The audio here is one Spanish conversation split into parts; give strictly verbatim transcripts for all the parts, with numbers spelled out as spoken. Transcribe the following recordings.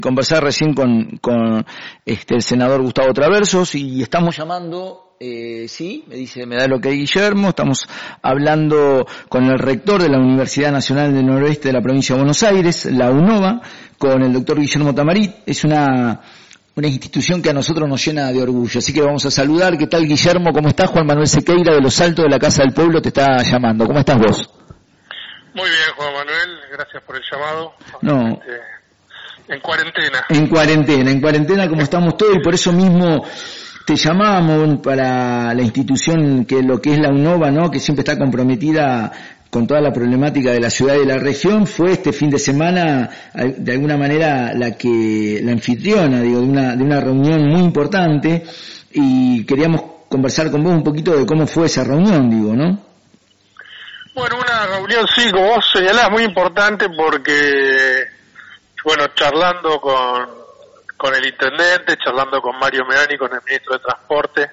Conversar recién con, con este, el senador Gustavo Traversos y estamos llamando, eh, sí, me dice, me da lo que hay Guillermo, estamos hablando con el rector de la Universidad Nacional del Noroeste de la provincia de Buenos Aires, la UNOVA, con el doctor Guillermo Tamarit. Es una, una institución que a nosotros nos llena de orgullo, así que vamos a saludar. ¿Qué tal, Guillermo? ¿Cómo estás? Juan Manuel Sequeira de Los Altos de la Casa del Pueblo te está llamando. ¿Cómo estás vos? Muy bien, Juan Manuel, gracias por el llamado. No. Este, en cuarentena. En cuarentena, en cuarentena como estamos todos, y por eso mismo te llamamos para la institución que lo que es la UNOVA, ¿no? Que siempre está comprometida con toda la problemática de la ciudad y de la región. Fue este fin de semana, de alguna manera, la que, la anfitriona, digo, de una, de una reunión muy importante, y queríamos conversar con vos un poquito de cómo fue esa reunión, digo, ¿no? Bueno, una reunión, sí, como vos señalás, muy importante porque, bueno, charlando con, con el intendente, charlando con Mario Meani, con el ministro de Transporte,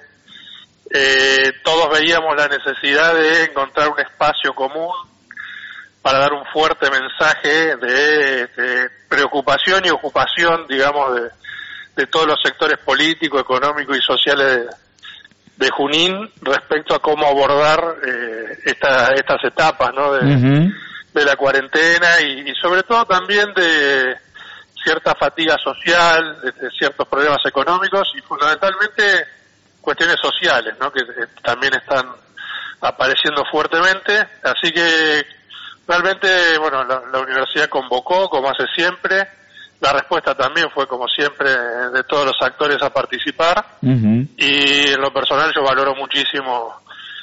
eh, todos veíamos la necesidad de encontrar un espacio común para dar un fuerte mensaje de, de preocupación y ocupación, digamos, de, de todos los sectores políticos, económicos y sociales de, de Junín respecto a cómo abordar eh, esta, estas etapas, ¿no? De, uh-huh. de la cuarentena y, y sobre todo también de cierta fatiga social, de, de ciertos problemas económicos y fundamentalmente cuestiones sociales, ¿no? Que eh, también están apareciendo fuertemente. Así que realmente, bueno, la, la universidad convocó, como hace siempre. La respuesta también fue, como siempre, de todos los actores a participar. Uh-huh. Y en lo personal yo valoro muchísimo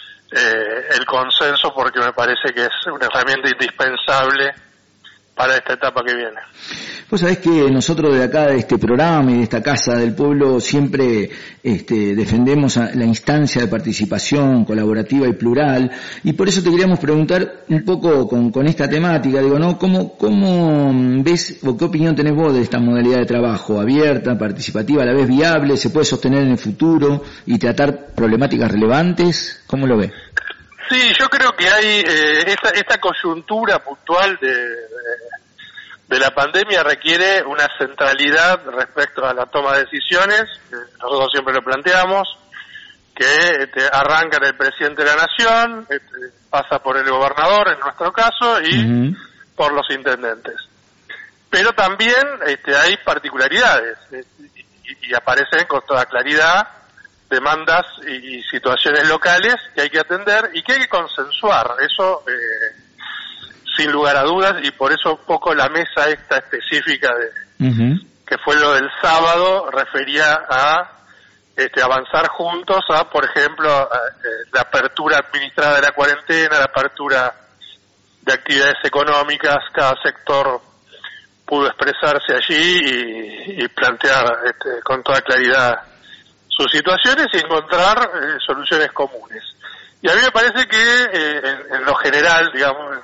eh, el consenso porque me parece que es una herramienta indispensable para esta etapa que viene. Vos sabés que nosotros de acá, de este programa y de esta Casa del Pueblo, siempre este, defendemos la instancia de participación colaborativa y plural, y por eso te queríamos preguntar un poco con, con esta temática, digo, ¿no? ¿Cómo, cómo ves o qué opinión tenés vos de esta modalidad de trabajo? ¿Abierta, participativa, a la vez viable? ¿Se puede sostener en el futuro y tratar problemáticas relevantes? ¿Cómo lo ves? Sí, yo creo que hay eh, esta, esta coyuntura puntual de, de, de la pandemia requiere una centralidad respecto a la toma de decisiones. Eh, nosotros siempre lo planteamos, que este, arranca en el presidente de la Nación, este, pasa por el gobernador en nuestro caso y uh-huh. por los intendentes. Pero también este, hay particularidades eh, y, y aparecen con toda claridad demandas y situaciones locales que hay que atender y que hay que consensuar, eso eh, sin lugar a dudas, y por eso un poco la mesa esta específica de uh-huh. que fue lo del sábado refería a este, avanzar juntos a, por ejemplo, a, a, la apertura administrada de la cuarentena, la apertura de actividades económicas. Cada sector pudo expresarse allí y, y plantear este, con toda claridad sus situaciones y encontrar eh, soluciones comunes. Y a mí me parece que eh, en, en lo general, digamos,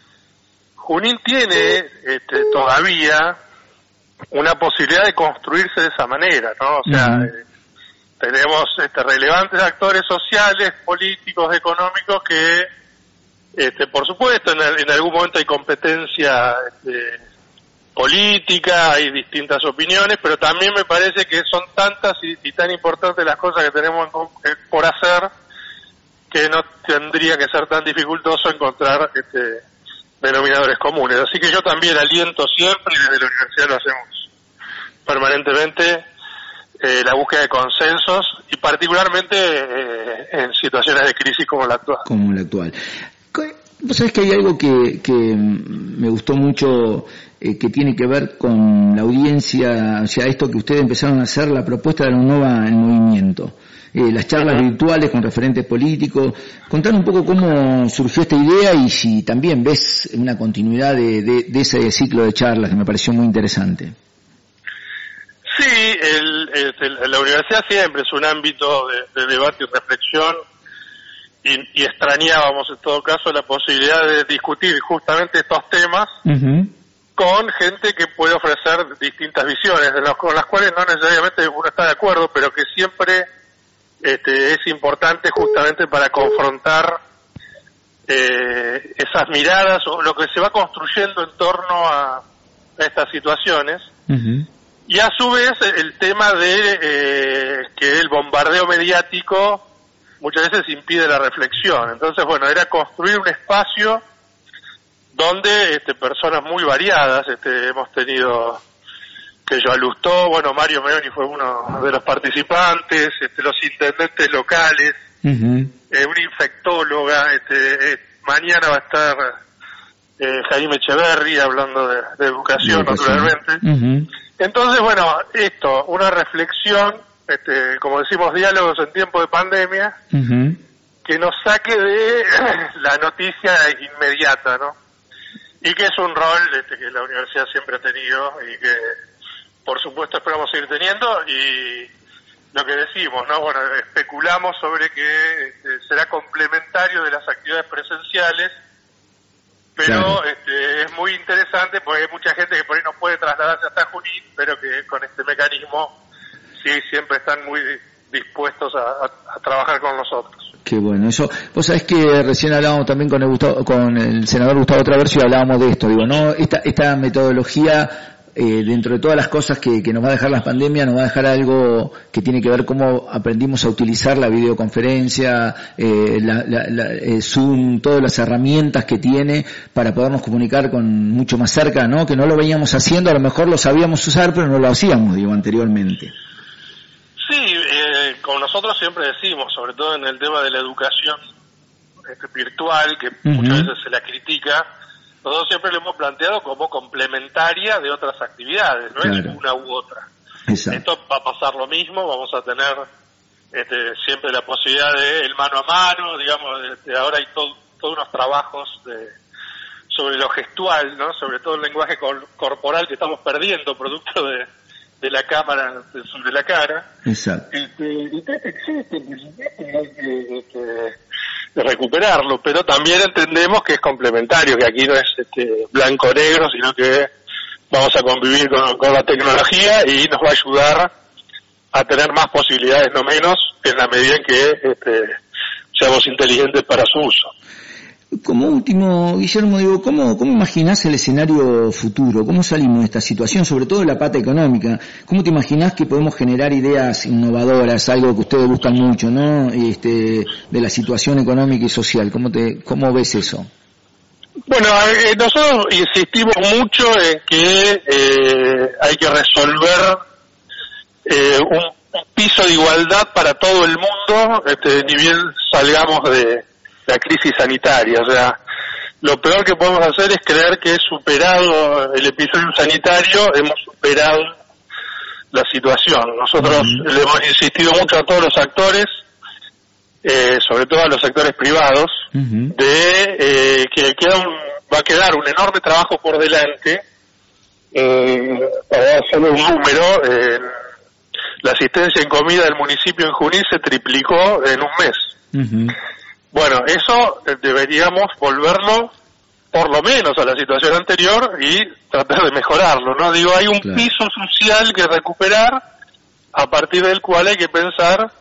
Junín tiene este, todavía una posibilidad de construirse de esa manera, ¿no? O sea, uh-huh. eh, tenemos este, relevantes actores sociales, políticos, económicos que, este, por supuesto, en, en algún momento hay competencia este, política, hay distintas opiniones, pero también me parece que son tantas y, y tan importantes las cosas que tenemos en, por hacer que no tendría que ser tan dificultoso encontrar este, denominadores comunes. Así que yo también aliento siempre, y desde la universidad lo hacemos permanentemente, eh, la búsqueda de consensos y particularmente eh, en situaciones de crisis como la actual. Como la actual. Vos sabés que hay algo que, que me gustó mucho, eh, que tiene que ver con la audiencia, o sea, esto que ustedes empezaron a hacer, la propuesta de la UNOVA en movimiento, eh, las charlas uh-huh. virtuales con referentes políticos. Contar un poco cómo surgió esta idea y si también ves una continuidad de, de, de ese ciclo de charlas que me pareció muy interesante. Sí, el, el, la universidad siempre es un ámbito de, de debate y reflexión. Y, y extrañábamos en todo caso la posibilidad de discutir justamente estos temas uh-huh. con gente que puede ofrecer distintas visiones, de las, con las cuales no necesariamente uno está de acuerdo, pero que siempre este, es importante justamente para confrontar eh, esas miradas o lo que se va construyendo en torno a, a estas situaciones. Uh-huh. Y a su vez el tema de eh, que el bombardeo mediático muchas veces impide la reflexión. Entonces, bueno, era construir un espacio donde este, personas muy variadas, este, hemos tenido, que yo Alustó, bueno, Mario Meoni fue uno de los participantes, este, los intendentes locales, uh-huh. eh, una infectóloga, este, eh, mañana va a estar eh, Jaime Echeverri hablando de, de educación, de educación, naturalmente. Uh-huh. Entonces, bueno, esto, una reflexión, este, como decimos, diálogos en tiempo de pandemia, uh-huh. que nos saque de la noticia inmediata, ¿no? Y que es un rol este, que la universidad siempre ha tenido y que, por supuesto, esperamos seguir teniendo. Y lo que decimos, ¿no? Bueno, especulamos sobre que este, será complementario de las actividades presenciales, pero claro. este, es muy interesante porque hay mucha gente que por ahí no puede trasladarse hasta Junín, pero que con este mecanismo sí siempre están muy dispuestos a, a, a trabajar con nosotros. Qué bueno, eso, vos sabés que recién hablábamos también con el Gustavo, con el senador Gustavo Traverso y hablábamos de esto, digo, no, esta, esta metodología eh, dentro de todas las cosas que, que nos va a dejar la pandemia, nos va a dejar algo que tiene que ver cómo aprendimos a utilizar la videoconferencia, eh, la, la, la, eh, Zoom, todas las herramientas que tiene para podernos comunicar con mucho más cerca, ¿no? Que no lo veníamos haciendo, a lo mejor lo sabíamos usar, pero no lo hacíamos, digo, anteriormente. Sí, eh, como nosotros siempre decimos, sobre todo en el tema de la educación este, virtual, que uh-huh. muchas veces se la critica, nosotros siempre lo hemos planteado como complementaria de otras actividades, no claro. es una u otra. Exacto. Esto va a pasar lo mismo, vamos a tener este, siempre la posibilidad de el mano a mano, digamos, este, ahora hay todo, todos unos trabajos de, sobre lo gestual, ¿no? Sobre todo el lenguaje cor- corporal que estamos perdiendo producto de de la cámara de, sobre la cara. Exacto. Este, y que existe, por supuesto, hay que este, recuperarlo, pero también entendemos que es complementario, que aquí no es este, blanco-negro, sino que vamos a convivir con, con la tecnología y nos va a ayudar a tener más posibilidades, no menos, en la medida en que este, seamos inteligentes para su uso. Como último, Guillermo, digo, ¿cómo, cómo imaginás el escenario futuro? ¿Cómo salimos de esta situación? Sobre todo de la pata económica. ¿Cómo te imaginás que podemos generar ideas innovadoras, algo que ustedes buscan mucho, ¿no? Este, de la situación económica y social. ¿Cómo te, cómo ves eso? Bueno, eh, nosotros insistimos mucho en que eh, hay que resolver eh, un, un piso de igualdad para todo el mundo, este, ni bien salgamos de la crisis sanitaria. O sea, lo peor que podemos hacer es creer que superado el episodio sanitario hemos superado la situación. Nosotros uh-huh. le hemos insistido mucho a todos los actores, eh, sobre todo a los sectores privados, uh-huh. de eh, que queda un, va a quedar un enorme trabajo por delante. Eh, para hacer un número, eh, la asistencia en comida del municipio en Junín se triplicó en un mes. Uh-huh. Bueno, eso deberíamos volverlo por lo menos a la situación anterior y tratar de mejorarlo, ¿no? Digo, hay un claro. piso social que recuperar, a partir del cual hay que pensar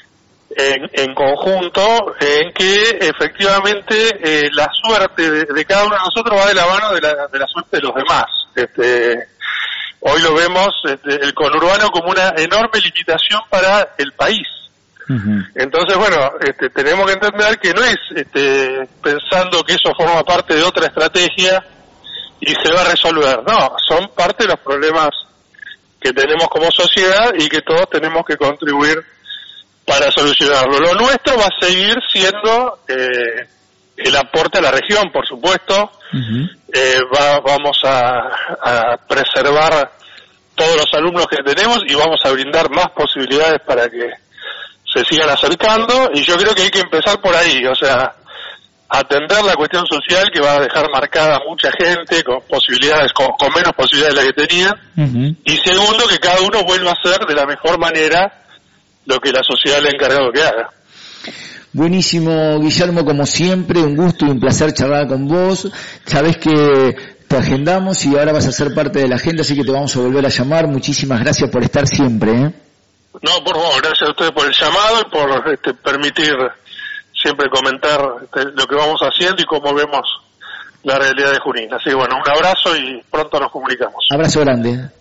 en, en conjunto en que efectivamente eh, la suerte de, de cada uno de nosotros va de la mano de la, de la suerte de los demás. Este, hoy lo vemos este, el conurbano como una enorme limitación para el país. Uh-huh. Entonces, bueno, este, tenemos que entender que no es este, pensando que eso forma parte de otra estrategia y se va a resolver. No, son parte de los problemas que tenemos como sociedad y que todos tenemos que contribuir para solucionarlo. Lo nuestro va a seguir siendo eh, el aporte a la región, por supuesto. Uh-huh. Eh, va, vamos a, a preservar todos los alumnos que tenemos y vamos a brindar más posibilidades para que se sigan acercando, y yo creo que hay que empezar por ahí, o sea, atender la cuestión social que va a dejar marcada a mucha gente con posibilidades, con, con menos posibilidades de las que tenía, uh-huh. y segundo, que cada uno vuelva a hacer de la mejor manera lo que la sociedad le ha encargado que haga. Buenísimo, Guillermo, como siempre, un gusto y un placer charlar con vos. Sabés que te agendamos y ahora vas a ser parte de la agenda, así que te vamos a volver a llamar. Muchísimas gracias por estar siempre, ¿eh? No, por favor, gracias a ustedes por el llamado y por este, permitir siempre comentar este, lo que vamos haciendo y cómo vemos la realidad de Junín. Así que bueno, un abrazo y pronto nos comunicamos. Abrazo grande.